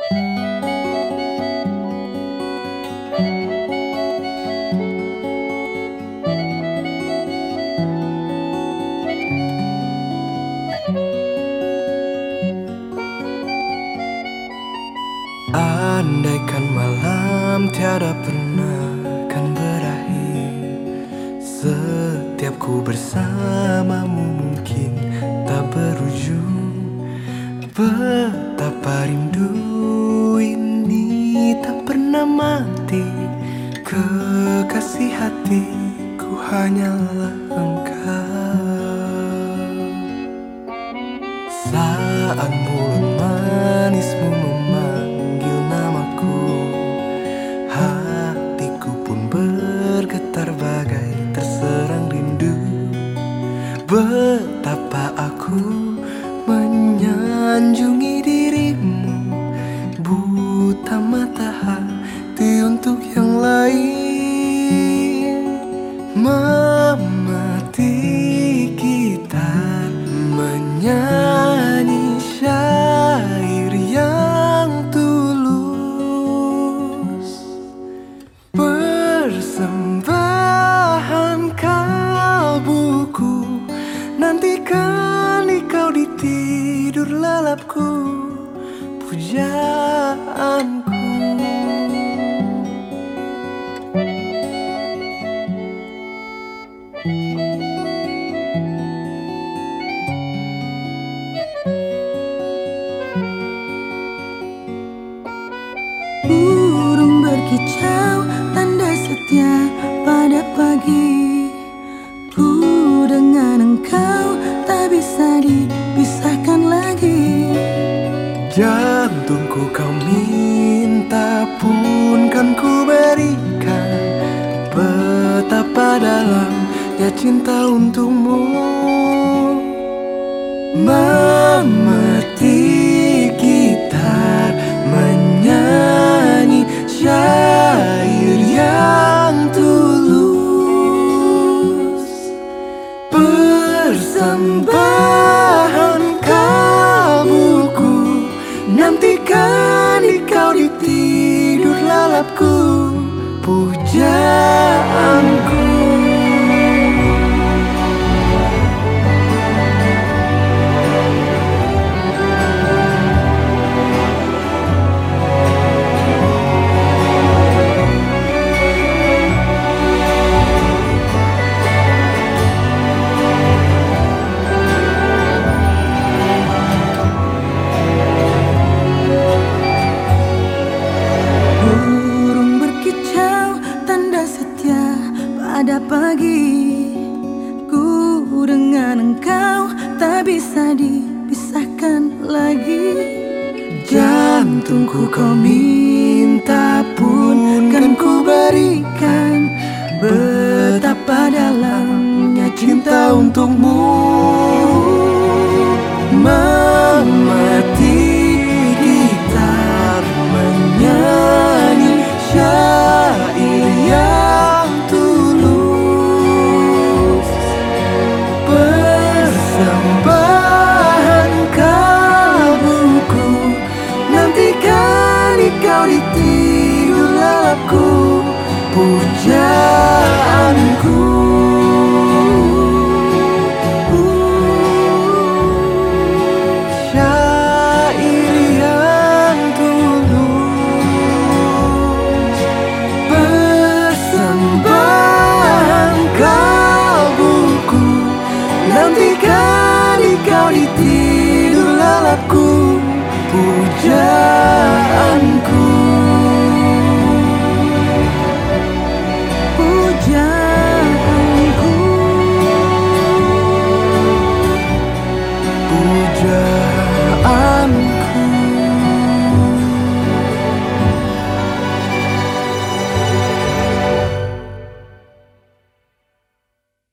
Andaikan malam tiada pernah kan berakhir, setiap ku bersamamu mungkin tak berujung. Betapa rindu ini tak pernah mati, kekasih hatiku hanyalah engkau. Saat mulut manismu memanggil namaku, hatiku pun bergetar bagai terserang rindu. Betapa aku menyanjungi dirimu, buta mata hati untuk yang lain. Memati gitar, menyanyi syair yang tulus, persembahan kalbuku, nantikan kau di tidur lelapku, pujaanku. Burung berkicau, tanda setia pada pagi. Ku dengan engkau tak bisa dipisahkan lagi. Jantungku kau minta pun kan ku berikan, betapa dalamnya cinta untukmu. Memetik gitar, menyanyi syair yang tulus, persembahan kalbuku, nantikan kau di tidur lelapku, pujaanku. Pada pagi, ku dengan engkau tak bisa dipisahkan lagi. Jantungku kau minta pun kan ku berikan, betapa dalamnya cinta untukmu. Memetik gitar, menyanyi syair yang tulus, persembahan kalbuku, nantikan kau di tidur lelapku, pujaanku. Syair yang tulus, persembahan kalbuku, nantikan kau di tidur lelapku, pujaanku.